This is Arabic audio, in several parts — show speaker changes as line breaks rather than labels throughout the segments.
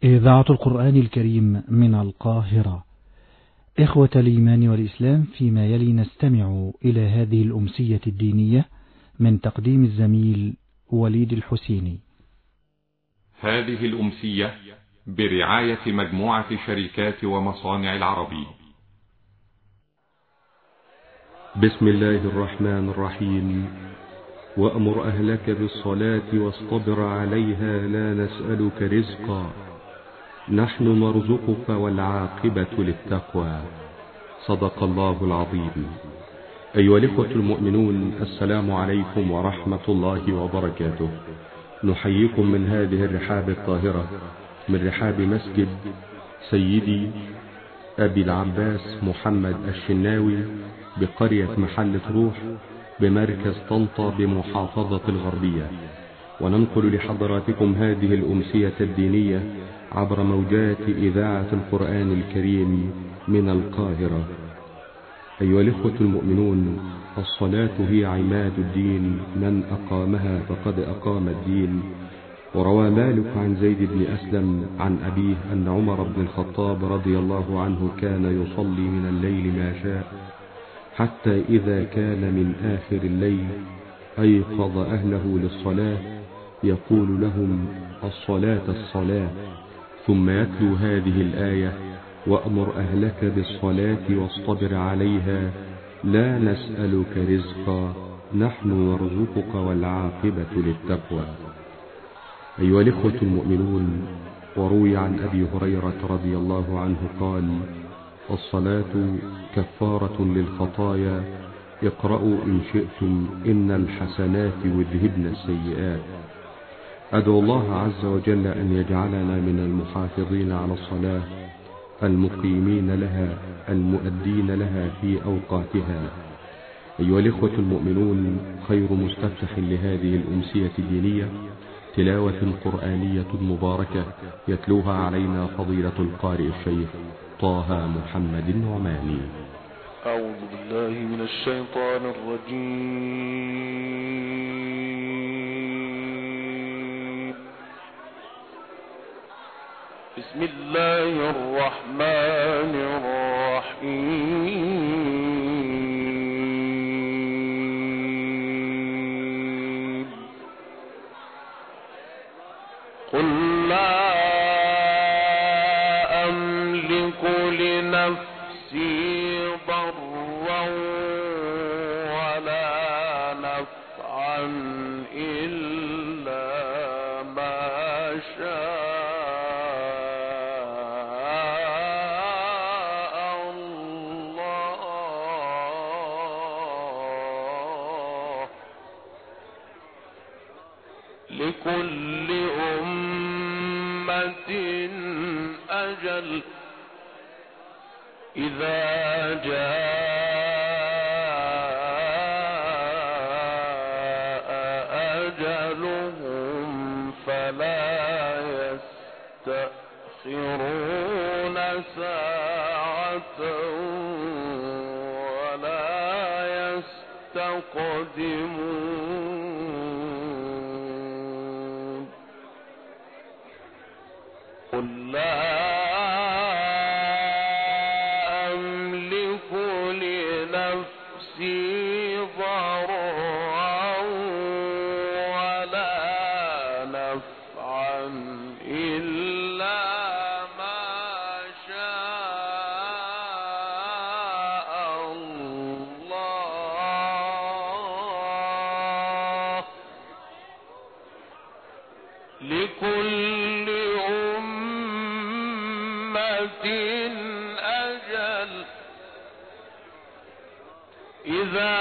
إذاعة القرآن الكريم من القاهرة. إخوة الإيمان والإسلام، فيما يلي نستمع إلى هذه الأمسية الدينية من تقديم الزميل وليد الحسيني.
هذه الأمسية برعاية مجموعة شركات ومصانع العربي.
بسم الله الرحمن الرحيم. وأمر أهلك بالصلاة واصطبر عليها لا نسألك رزقا نحن نرزقك والعاقبة للتقوى. صدق الله العظيم. أيها الإخوة المؤمنون، السلام عليكم ورحمة الله وبركاته. نحييكم من هذه الرحاب الطاهرة، من رحاب مسجد سيدي أبي العباس محمد الشناوي بقرية محلة روح بمركز طنطا بمحافظة الغربية، وننقل لحضراتكم هذه الأمسية الدينية عبر موجات إذاعة القرآن الكريم من القاهرة. أيها الإخوة المؤمنون، الصلاة هي عماد الدين، من أقامها فقد أقام الدين. وروى مالك عن زيد بن أسلم عن أبيه أن عمر بن الخطاب رضي الله عنه كان يصلي من الليل ما شاء، حتى إذا كان من آخر الليل أيقظ أهله للصلاة يقول لهم: الصلاة الصلاة، ثم يتلو هذه الآية: وأمر أهلك بالصلاة واصطبر عليها لا نسألك رزقا نحن نرزقك والعاقبة للتقوى. أيها الإخوة المؤمنون، وروي عن أبي هريرة رضي الله عنه قال: الصلاة كفارة للخطايا، اقرأوا إن شئتم إن الحسنات يذهبن السيئات. أدعو الله عز وجل أن يجعلنا من المحافظين على الصلاة، المقيمين لها، المؤدين لها في أوقاتها. أيها الإخوة المؤمنون، خير مستفتح لهذه الأمسية الدينية تلاوة قرآنية مباركة يتلوها علينا فضيلة القارئ الشيخ طه محمد النعماني.
أعوذ بالله من الشيطان الرجيم. بسم الله الرحمن الرحيم. قل لا أملك لنفسي ضرا ولا نفعا إلا ما شاء الله. لكل أمة أجل، إذا جاء أجلهم فلا يستأخرون ساعة ولا يستقدمون. قل لا ضرا ولا نفعا إلا ما شاء الله. لكل أمة أجل، إذا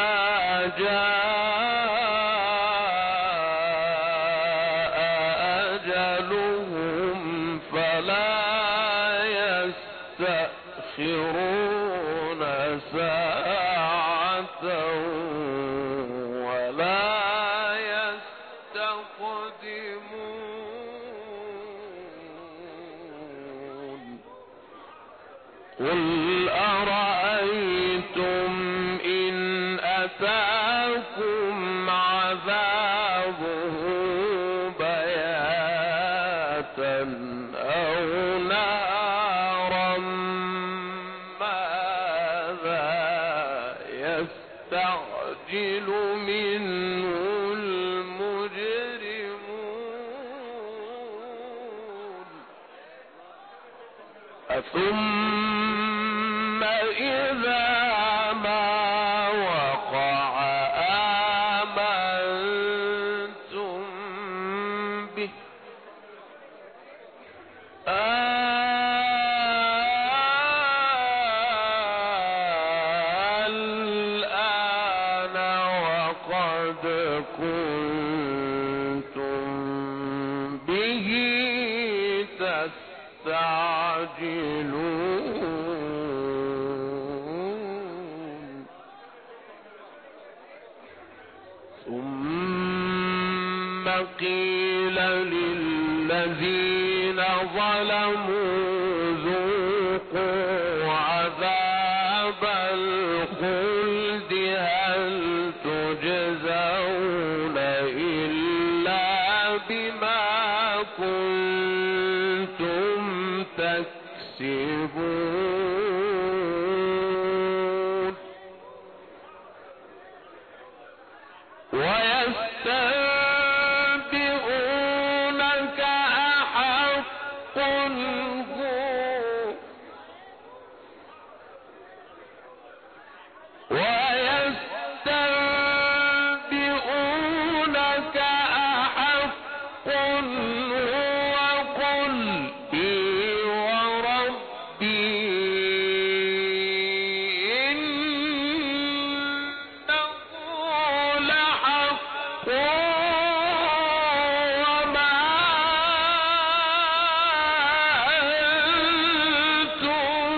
جاء أجلهم فلا يستأخرون ساعة ولا يستقدمون. قل أرأيتم إن أتاكم عذابه بياتا أو نارا ماذا يستعجل منه المجرمون ثم إذا ما وقع آمنتم به الآن وقد كنتم به تستعجلون ثم قيل للذين ظلموا ذوقوا عذاب الخلد هل تجزون إلا بما كنتم تكسبون ويستنبئونك أحق هو ويستنبئونك أحق هو قل إي وربي إنه لحق وما أنتم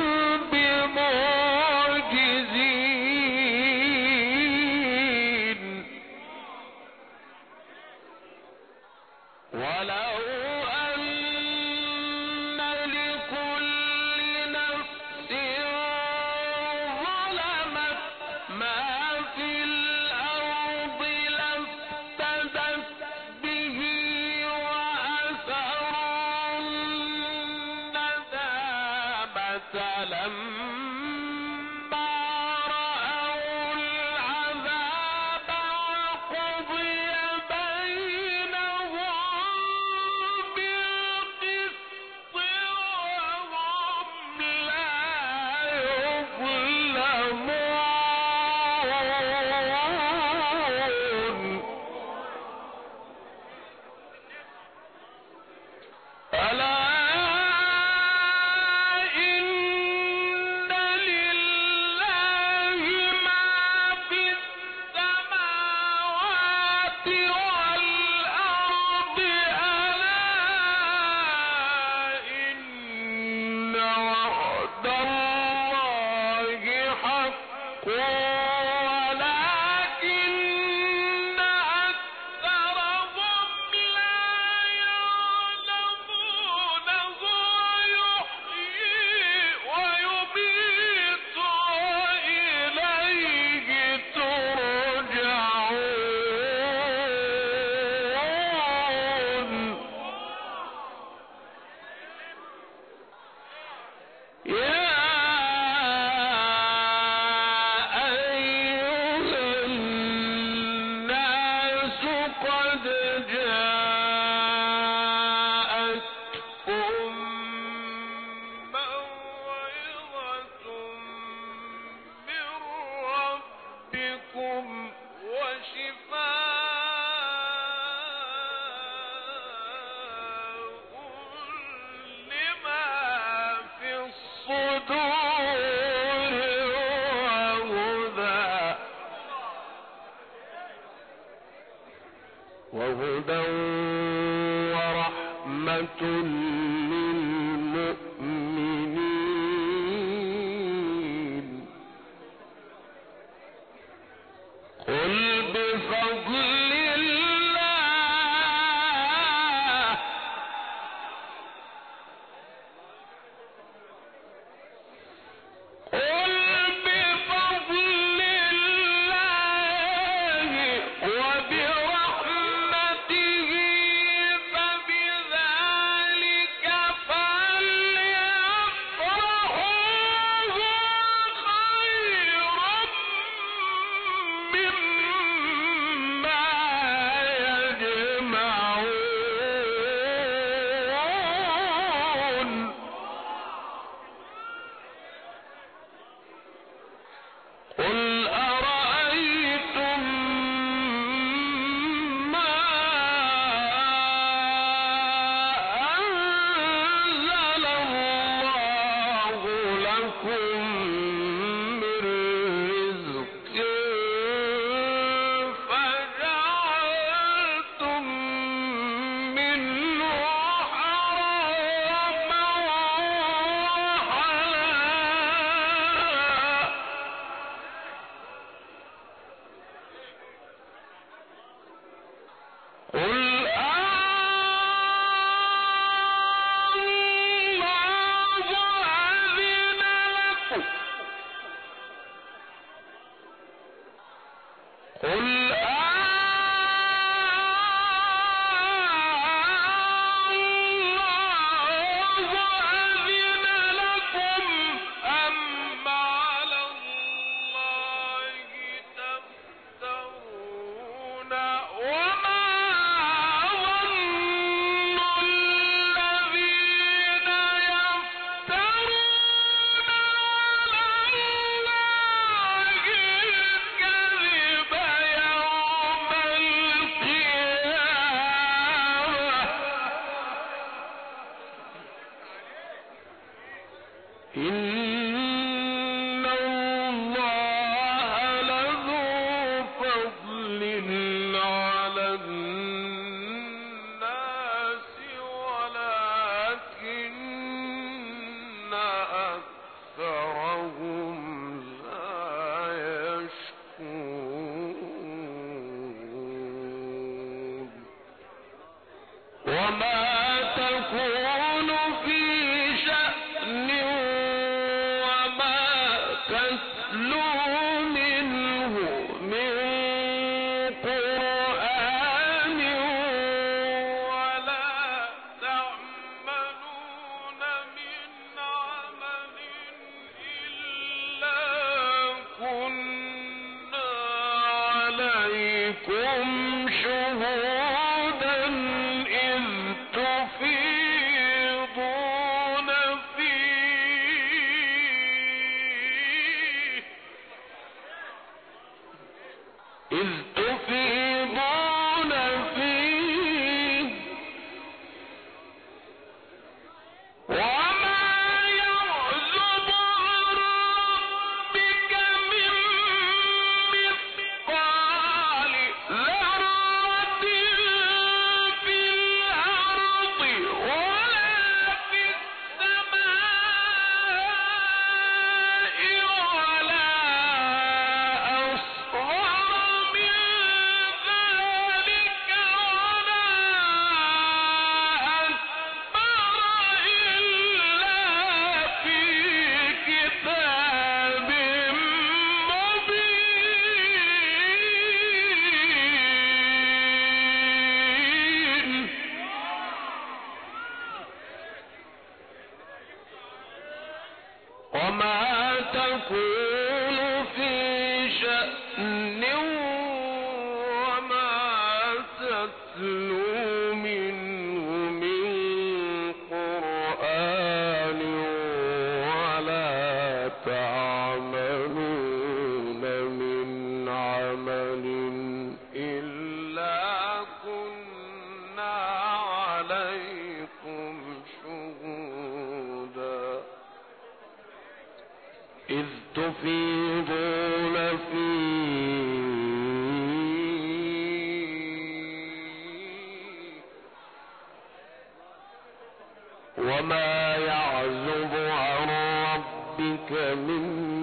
بمعجزين ولو أن لكل نفس ظلمت ما في الأرض لافتدت به وأسروا الندامة لما رأوا العذاب وقضي بينهم بالقسط وهم لا يظلمون ألا إن لله ما في السماوات والأرض ألا إن وعد الله حق ولكن أكثرهم لا يعلمون هو يحيي ويميت وإليه ترجعون يا أيها الناس قد جاءتكم موعظة من ربكم وشفاء لما في الصدور وهدى ورحمة للمؤمنين قل بفضل الله قل بفضل الله وبرحمته فبذلك إن الله لذو فضل على الناس ولكن أكثرهم لا يشكرون وما تكون في شأن وما تتلو منه من قرآن ولا تعملون من عمل إلا كنا عليكم شهودا إذ تفيضون فيه وما يعزب عن ربك من مثقال ذرة في الأرض ولا في السماء ولا أصغر من ذلك ولا أكبر إلا في كتاب مبين وما تكون في شأن وما تتلو منه من قرآن ولا تعملون من عمل إلا كنا عليكم شهودا إذ تفيضون فيه وما يعزب عن ربك من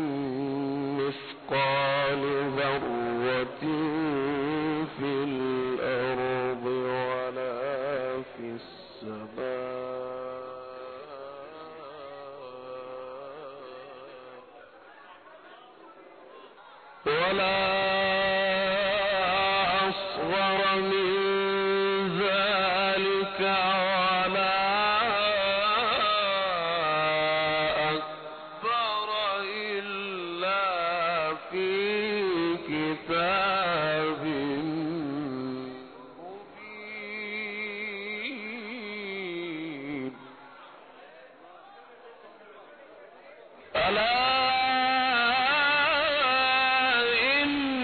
مثقال ذرة في الأرض ولا في السماء ولا أصغر من ذلك ولا أكبر إلا في كتاب مبين ألا إن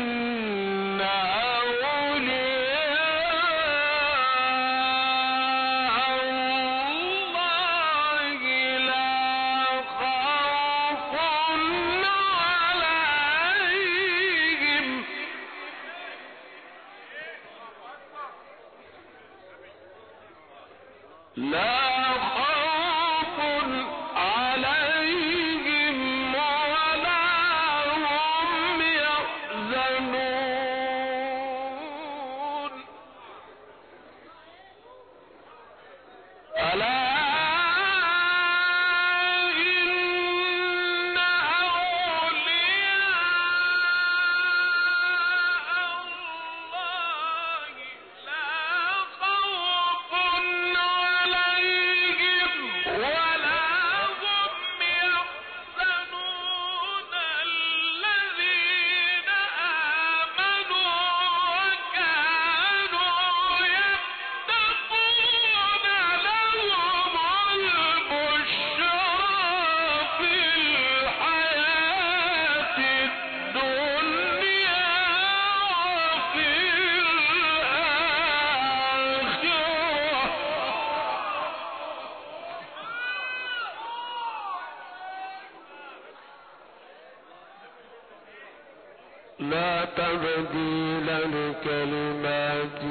لا تبديل لكلمات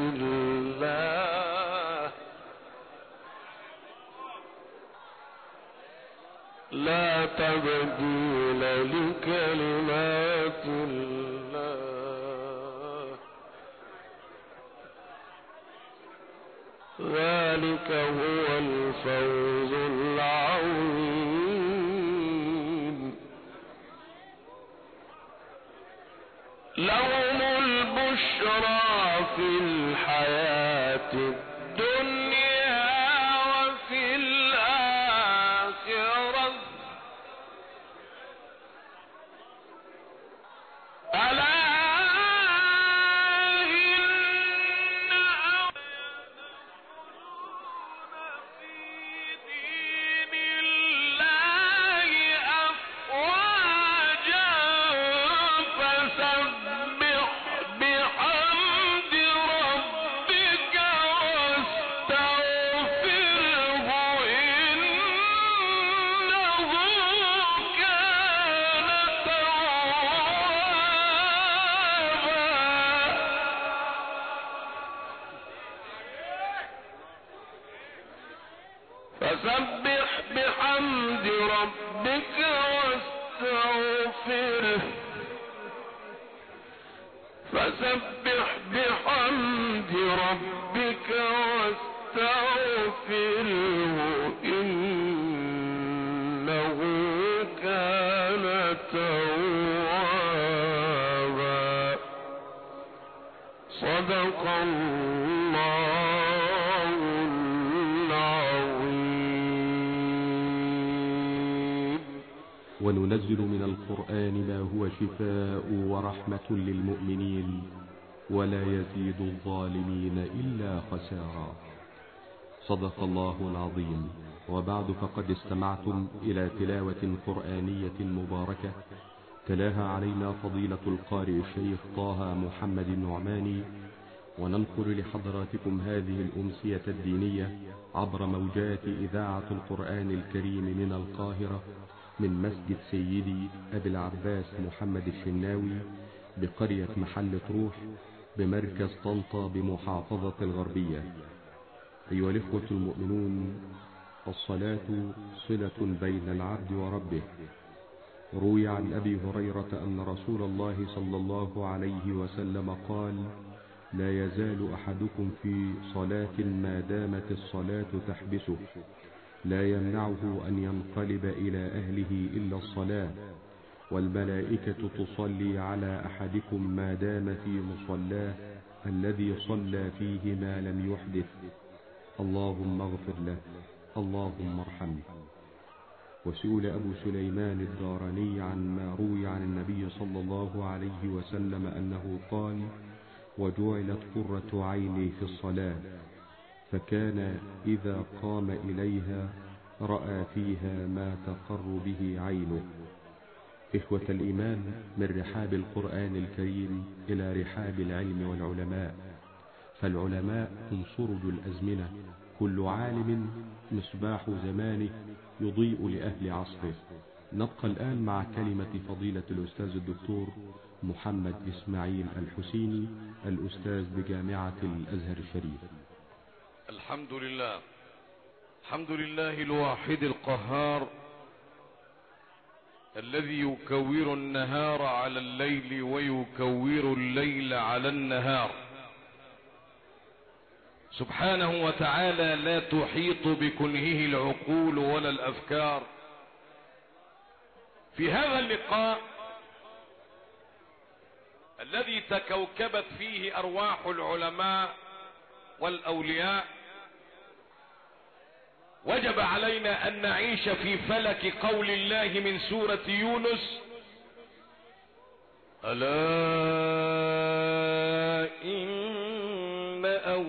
الله لا تبديل لكلمات الله ذلك هو الفوز العظيم لهم البشرى في الحياة الدنيا وفي الآخرة ألا فسبح بحمد ربك واستغفره فسبح بحمد ربك واستغفره إنه كان توابا صدق الله العظيم
وننزل من القرآن ما هو شفاء ورحمة للمؤمنين ولا يزيد الظالمين إلا خسارا صدق الله العظيم. وبعد فقد استمعتم إلى تلاوة قرآنية مباركة تلاها علينا فضيلة القارئ الشيخ طه محمد النعماني، وننقل لحضراتكم هذه الأمسية الدينية عبر موجات إذاعة القرآن الكريم من القاهرة من مسجد سيدي أبي العباس محمد الشناوي بقرية محل طروح بمركز طنطا بمحافظة الغربية. أيها الإخوة المؤمنون، الصلاة صلة بين العبد وربه. روي عن أبي هريرة أن رسول الله صلى الله عليه وسلم قال: لا يزال أحدكم في صلاة ما دامت الصلاة تحبسه، لا يمنعه أن ينقلب إلى أهله إلا الصلاة، والملائكة تصلي على أحدكم ما دام في مصلاه الذي صلى فيه ما لم يحدث، اللهم اغفر له، اللهم ارحمه. وسئل أبو سليمان الداراني عن ما روي عن النبي صلى الله عليه وسلم أنه قال: وجعلت قرة عيني في الصلاة، فكان إذا قام إليها رأى فيها ما تقر به عينه. إخوة الإيمان، من رحاب القرآن الكريم إلى رحاب العلم والعلماء، فالعلماء هم سرج الأزمنة، كل عالم مصباح زمانه يضيء لأهل عصره. نبقى الآن مع كلمة فضيلة الأستاذ الدكتور محمد إسماعيل الحسيني، الأستاذ بجامعة الأزهر الشريف.
الحمد لله، الحمد لله الواحد القهار الذي يكور النهار على الليل ويكور الليل على النهار، سبحانه وتعالى لا تحيط بكنهه العقول ولا الأفكار. في هذا اللقاء الذي تكوكبت فيه أرواح العلماء والأولياء، وجب علينا أن نعيش في فلك قول الله من سورة يونس: ألا إن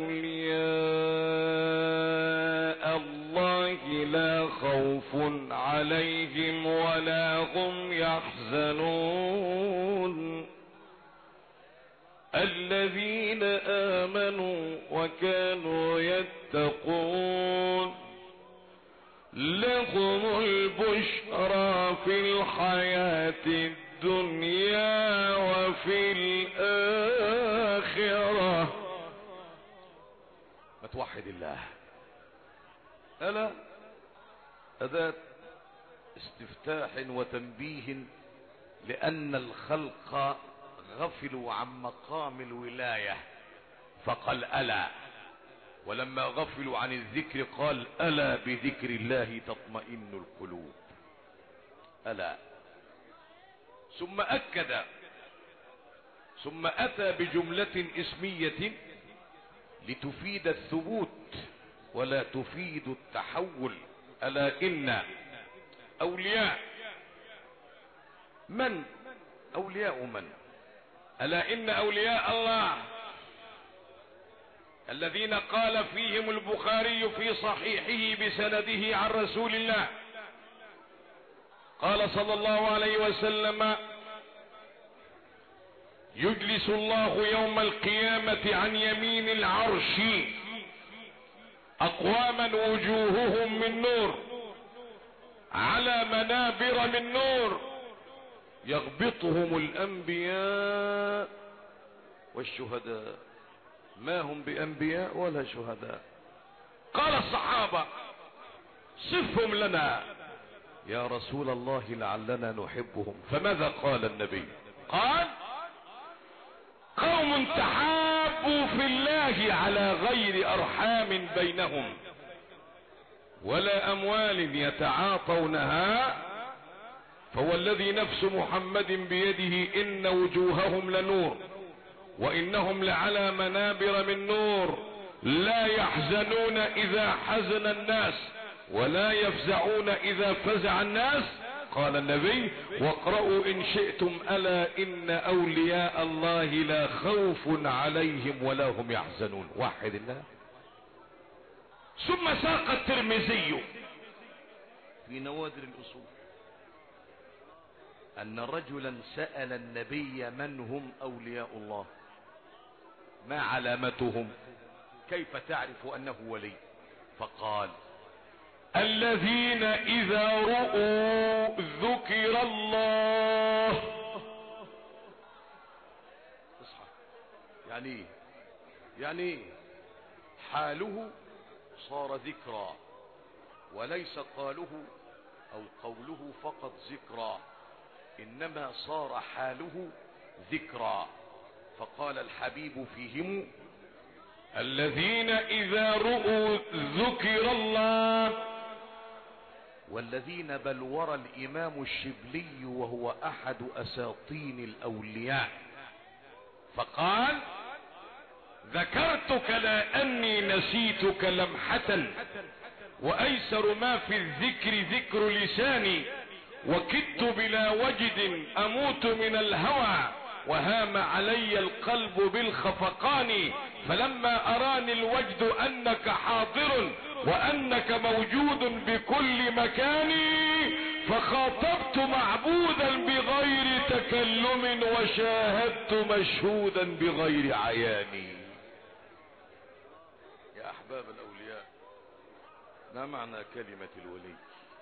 أولياء الله لا خوف عليهم ولا هم يحزنون الذين آمنوا وكانوا يتقون لهم البشرى في الحياة الدنيا وفي الآخرة. ما توحد الله. ألا أداة استفتاح وتنبيه، لأن الخلق غفلوا عن مقام الولاية فقال ألا، ولما غفلوا عن الذكر قال ألا بذكر الله تطمئن القلوب. ألا. ثم أكد، ثم أتى بجملة اسمية لتفيد الثبوت ولا تفيد التحول. ألا إن أولياء من؟ أولياء من؟ ألا إن أولياء الله الذين قال فيهم البخاري في صحيحه بسنده عن رسول الله، قال صلى الله عليه وسلم: يجلس الله يوم القيامة عن يمين العرش أقواما وجوههم من نور على منابر من نور يغبطهم الأنبياء والشهداء. ما هم بأنبياء ولا شهداء. قال الصحابة: صفهم لنا يا رسول الله لعلنا نحبهم. فماذا قال النبي؟ قال: قوم تحابوا في الله على غير أرحام بينهم ولا أموال يتعاطونها، فوالذي نفس محمد بيده إن وجوههم لنور وإنهم لعلى منابر من نور لا يحزنون إذا حزن الناس ولا يفزعون إذا فزع الناس. قال النبي: واقرأوا إن شئتم ألا إن أولياء الله لا خوف عليهم ولا هم يحزنون. وحد الله. ثم ساق الترمذي في نوادر الأصول أن رجلا سأل النبي: من هم أولياء الله؟ ما علامتهم؟ كيف تعرف أنه ولي؟ فقال: الذين إذا رؤوا ذكر الله. اصحى. يعني حاله صار ذكرى، وليس قاله أو قوله فقط ذكرى، إنما صار حاله ذكرى. فقال الحبيب فيهم: الذين إذا رؤوا ذكر الله. والذين بلور الإمام الشبلي وهو أحد أساطين الأولياء فقال: ذكرتك لأني نسيتك لمحة، وأيسر ما في الذكر ذكر لساني، وكدت بلا وجد أموت من الهوى، وهام علي القلب بالخفقان، فلما أراني الوجد أنك حاضر وأنك موجود بكل مكان، فخاطبت معبودا بغير تكلم وشاهدت مشهودا بغير عياني. يا أحباب الأولياء، ما معنى كلمة الولي؟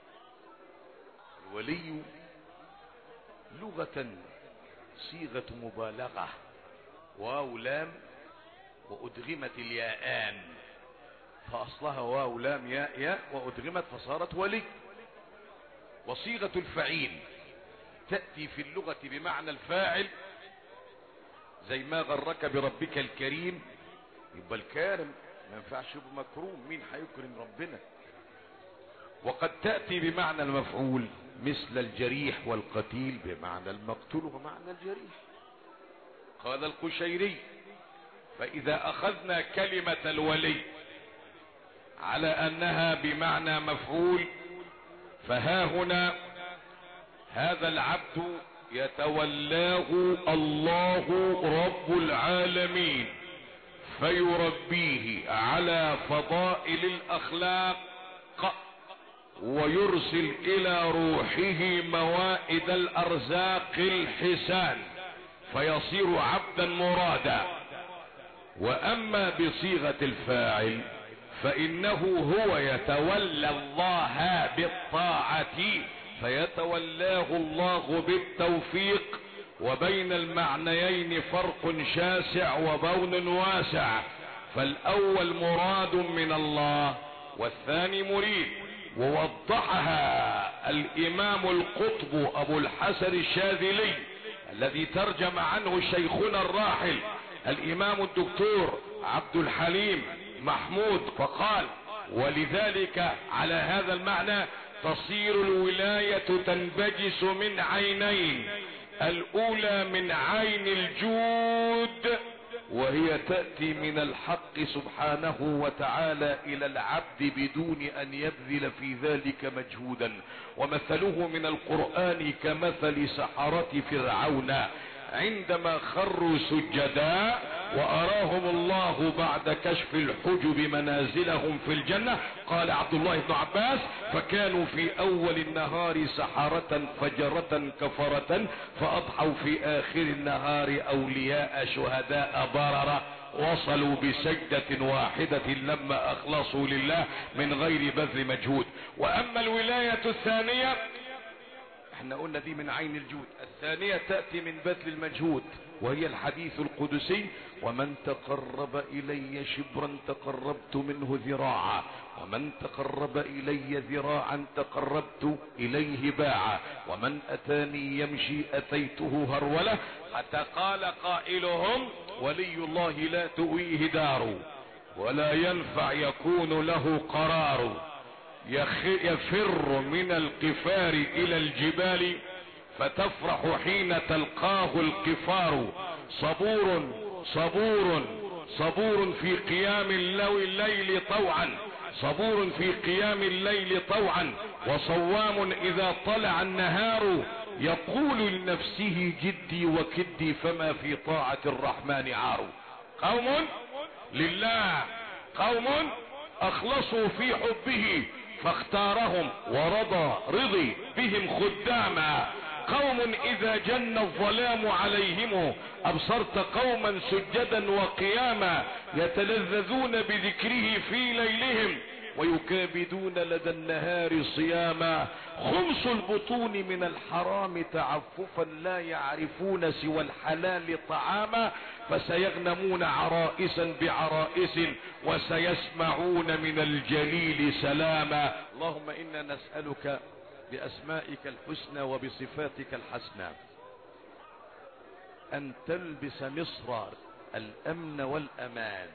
الولي لغة صيغة مبالغة، واو لام وأدغمت الياءان، فأصلها واو لام ياء ياء وأدغمت فصارت ولي. وصيغة الفعيل تأتي في اللغة بمعنى الفاعل، زي ما غرك بربك الكريم، يبقى الكارم ما ينفعش يبقى مكروم، مين هيكرم ربنا؟ وقد تأتي بمعنى المفعول، مثل الجريح والقتيل بمعنى المقتول ومعنى الجريح. قال القشيري: فإذا أخذنا كلمة الولي على أنها بمعنى مفعول، فها هنا هذا العبد يتولاه الله رب العالمين فيربيه على فضائل الأخلاق، ويرسل إلى روحه موائد الأرزاق الحسان، فيصير عبدا مرادا. وأما بصيغة الفاعل فإنه هو يتولى الله بالطاعة فيتولاه الله بالتوفيق. وبين المعنيين فرق شاسع وبون واسع، فالأول مراد من الله والثاني مريد. ووضحها الإمام القطب أبو الحسن الشاذلي الذي ترجم عنه شيخنا الراحل الإمام الدكتور عبد الحليم محمود، فقال: ولذلك على هذا المعنى تصير الولاية تنبجس من عينين، الأولى من عين الجود، وهي تأتي من الحق سبحانه وتعالى إلى العبد بدون أن يبذل في ذلك مجهودا. ومثله من القرآن كمثل سحرة فرعون عندما خروا سجدا وأراهم الله بعد كشف الحجب منازلهم في الجنة. قال عبد الله بن عباس: فكانوا في أول النهار سحرة فجرة كفرة، فأضحوا في آخر النهار أولياء شهداء بررة، وصلوا بسجدة واحدة لما أخلصوا لله من غير بذل مجهود. وأما الولاية الثانية، احنا قلنا دي من عين الجود، الثانية تأتي من بذل المجهود، وهي الحديث القدسي: ومن تقرب إلي شبرا تقربت منه ذراعا، ومن تقرب إلي ذراعا تقربت إليه باعا، ومن أتاني يمشي أتيته هرولة. حتى قال قائلهم: ولي الله لا تؤويه دار، ولا ينفع يكون له قرار، يفر من القفار إلى الجبال، فتفرح حين تلقاه القفار. صبور صبور صبور في قيام الليل طوعا، صبور في قيام الليل طوعا، وصوام إذا طلع النهار، يقول لنفسه جدي وكدي، فما في طاعة الرحمن عار. قوم لله، قوم أخلصوا في حبه فاختارهم رضي بهم خداما. قوم إذا جن الظلام عليهم أبصرت قوما سجدا وقياما، يتلذذون بذكره في ليلهم ويكابدون لدى النهار صياما. خمس البطون من الحرام تعففا، لا يعرفون سوى الحلال طعاما، فسيغنمون عرائسا بعرائس، وسيسمعون من الجليل سلاما. اللهم إنا نسألك بأسمائك الحسنى وبصفاتك الحسنى أن تلبس مصر الأمن والأمان،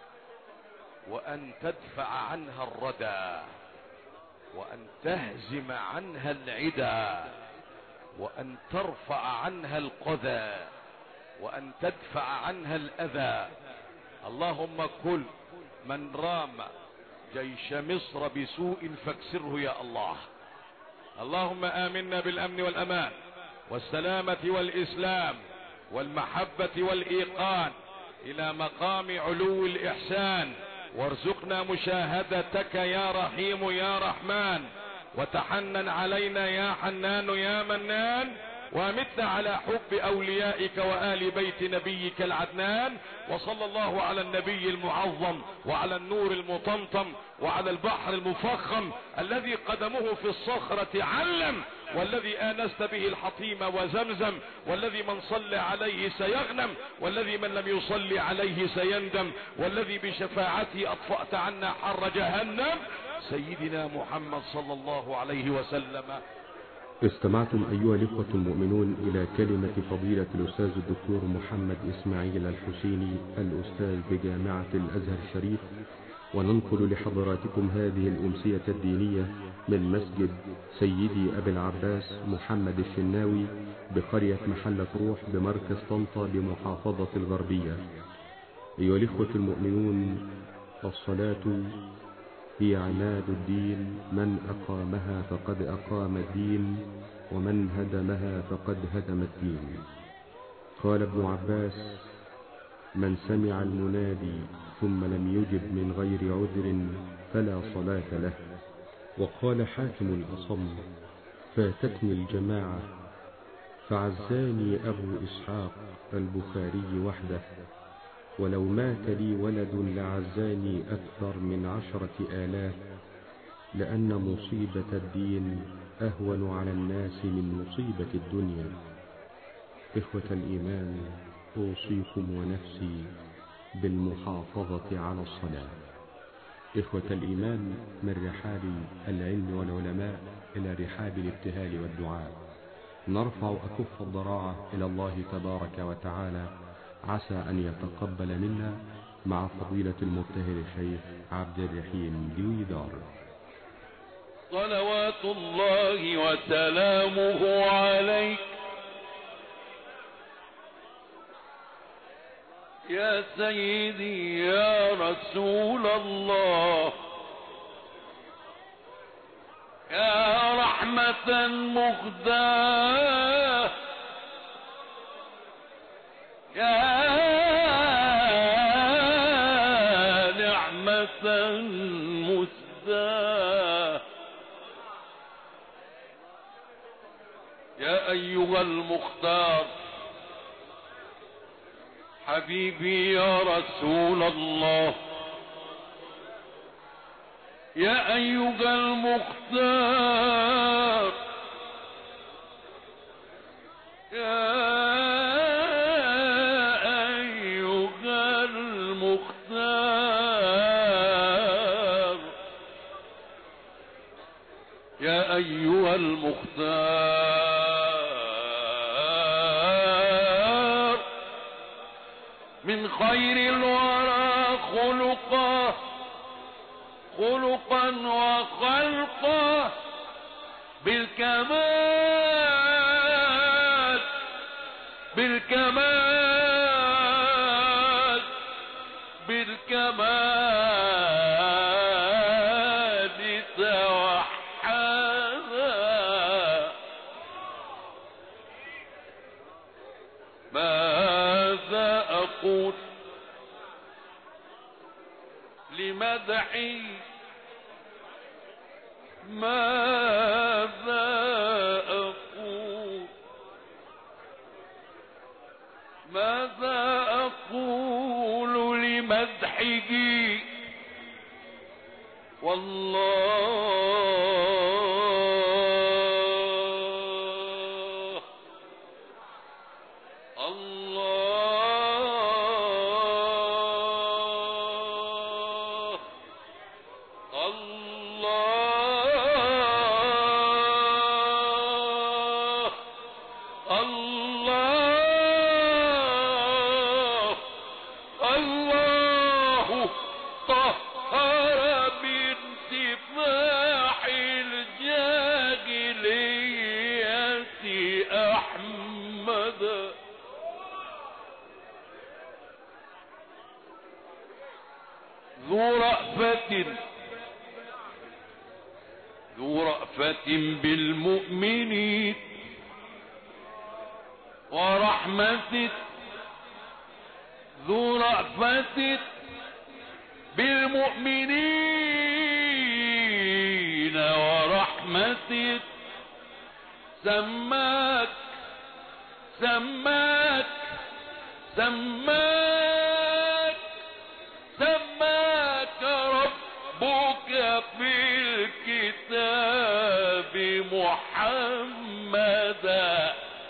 وأن تدفع عنها الردى، وأن تهزم عنها العدا، وأن ترفع عنها القذى، وأن تدفع عنها الأذى. اللهم كل من رام جيش مصر بسوء فاكسره يا الله. اللهم آمنا بالأمن والأمان والسلامة والإسلام والمحبة والإيقان إلى مقام علو الإحسان، وارزقنا مشاهدتك يا رحيم يا رحمن، وتحنن علينا يا حنان يا منان، وامتنا على حب أوليائك وآل بيت نبيك العدنان. وصلى الله على النبي المعظم، وعلى النور المطمطم، وعلى البحر المفخم الذي قدمه في الصخرة علم، والذي آنست به الحطيم وزمزم، والذي من صلى عليه سيغنم، والذي من لم يصلي عليه سيندم، والذي بشفاعته أطفأت عنا حر جهنم، سيدنا محمد صلى الله عليه وسلم.
استمعتم أيها الإخوة المؤمنون إلى كلمة فضيلة الأستاذ الدكتور محمد إسماعيل الحسيني، الأستاذ بجامعة الأزهر الشريف، وننقل لحضراتكم هذه الأمسية الدينية من مسجد سيدي أبي العباس محمد الشناوي بقرية محلة روح بمركز طنطا بمحافظة الغربية. أيها الإخوة المؤمنون، الصلاة هي عماد الدين، من أقامها فقد أقام الدين، ومن هدمها فقد هدم الدين. قال ابن عباس: من سمع المنادي ثم لم يجب من غير عذر فلا صلاة له. وقال حاتم الأصم: فاتتني الجماعة فعزاني أبو إسحاق البخاري وحده، ولو مات لي ولد لعزاني أكثر من 10,000، لأن مصيبة الدين أهون على الناس من مصيبة الدنيا. إخوة الإيمان، أوصيكم ونفسي بالمحافظة على الصلاة. إخوة الإيمان، من رحاب العلم والعلماء إلى رحاب الابتهال والدعاء نرفع أكف الضراعة إلى الله تبارك وتعالى، عسى أن يتقبل منا مع فضيلة المبتهل الشيخ عبد الرحيم دويدار.
صلوات الله وسلامه عليك يا سيدي يا رسول الله، يا رحمة مهداة، يا نعمة مسداة، يا أيها المختار حبيبي يا رسول الله، يا أيها المختار، يا أيها المختار، يا أيها المختار، من خير الورى خلقا وخلقا، بالكمال توحدا. ماذا أقول لمدحي، ماذا أقول لمدحه، والله الله الله الله الله طهر من سفاح الجاهلية أحمد. ذو رأفة بالمؤمنين ورحمة، ذو رأفة بالمؤمنين ورحمة، سماك ربك في الكتاب محمدا.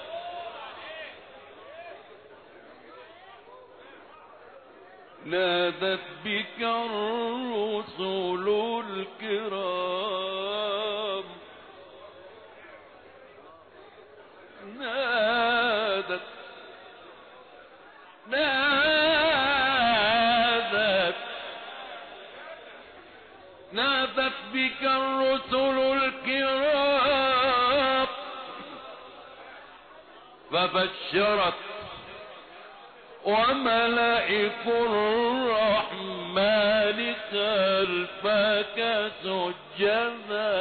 نادت بك الرسل الكرام، نادت بك الرسل الكرام، فبشرت وملائك الرحمن خلفك سجدا.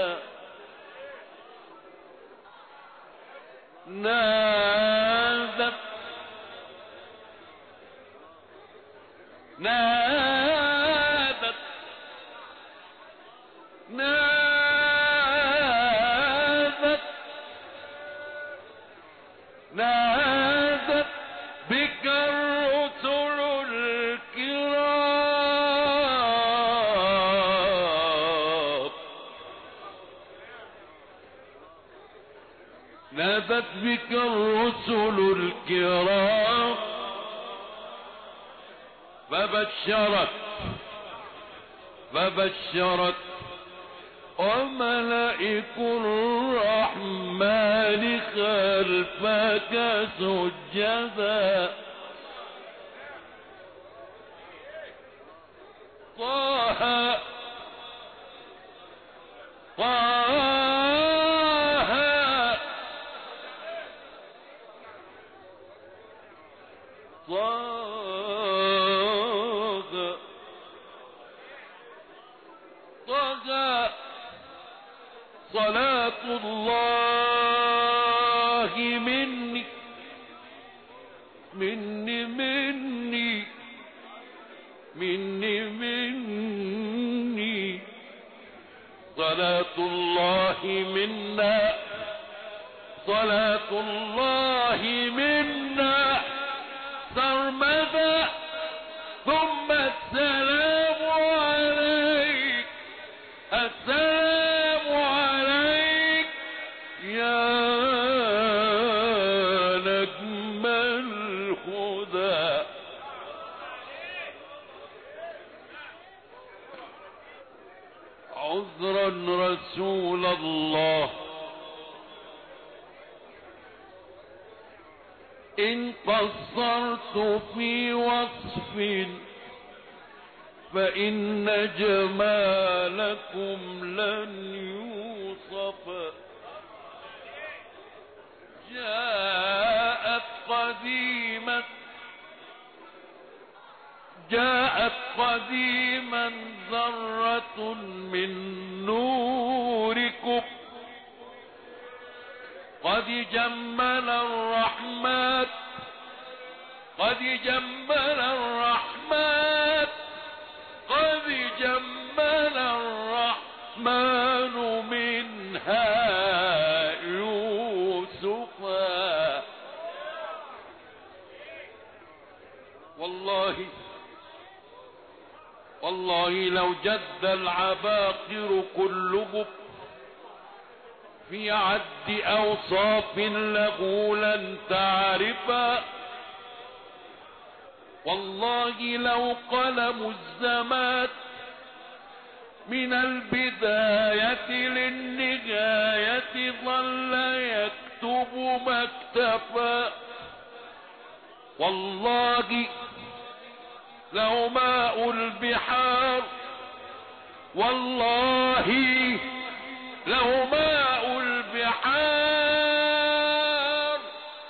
نادت بك الرسل الكرام،
نادت بك الرسل الكرام فبشرت وملائك الرحمن خلفك سجدا طه صلاة الله مني صلاة الله منا صلاة الله منا سرمدا ثم السلام عليك السلام عليك يا نجم الهدى عذرا رسول الله إن قصرت في وصف فإن جمالكم لن يوصف جاءت قديما ذرة من نوركم قد جمل الرحمن منها يوسفا والله لو جد العباقر كلهم في عد أوصاف له لن تعرفا والله لو قلم الزمان من البداية للنهاية ظل يكتب مكتفا والله لو ماء البحار والله لو ماء البحار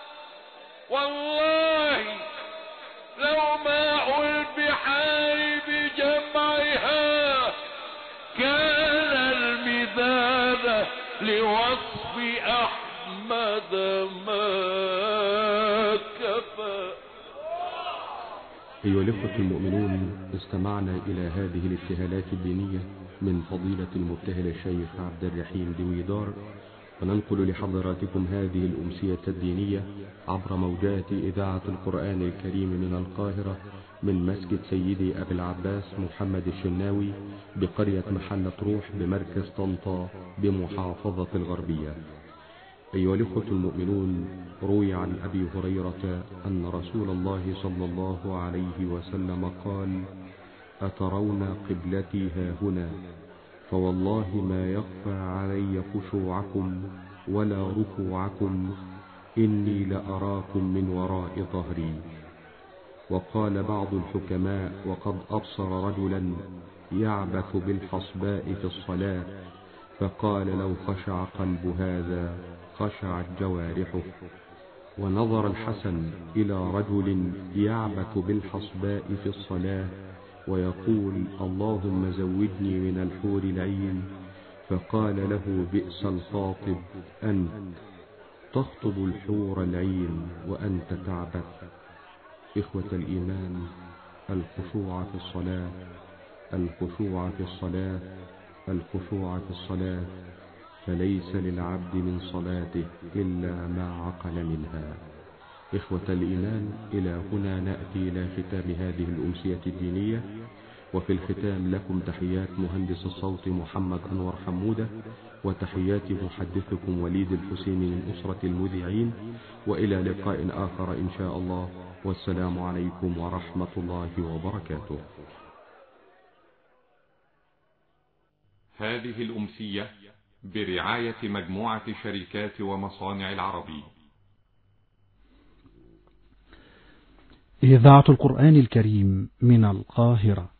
والله لو ماء البحار بجمعها كان المداد لوصف أحمد ما كفى.
أيها الإخوة المؤمنون، استمعنا إلى هذه الابتهالات الدينية من فضيلة المبتهل الشيخ عبد الرحيم دويدار، وننقل لحضراتكم هذه الأمسية الدينية عبر موجات إذاعة القرآن الكريم من القاهرة من مسجد سيدي أبي العباس محمد الشناوي بقرية محلة روح بمركز طنطا بمحافظة الغربية. أيها الإخوة المؤمنون، روي عن أبي هريرة أن رسول الله صلى الله عليه وسلم قال: أترون قبلتي هاهنا؟ فوالله ما يخفى علي خشوعكم ولا ركوعكم، إني لأراكم من وراء ظهري. وقال بعض الحكماء وقد أبصر رجلا يعبث بالحصباء في الصلاة، فقال: لو خشع قلب هذا خشعت جوارحه. ونظر الحسن إلى رجل يعبث بالحصباء في الصلاة ويقول: اللهم زودني من الحور العين، فقال له: بئس الخاطب أنت، تخطب الحور العين وأنت تعبث. إخوة الإيمان، الخشوع في الصلاة، الخشوع في الصلاة، الخشوع في الصلاة، فليس للعبد من صلاته إلا ما عقل منها. إخوة الإيمان، إلى هنا نأتي إلى ختام هذه الأمسية الدينية، وفي الختام لكم تحيات مهندس الصوت محمد أنور حمودة، وتحيات محدثكم وليد الحسين من أسرة المذيعين، وإلى لقاء آخر إن شاء الله، والسلام عليكم ورحمة الله وبركاته.
هذه الأمسية برعاية مجموعة شركات ومصانع العربي.
إذاعة القرآن الكريم من القاهرة.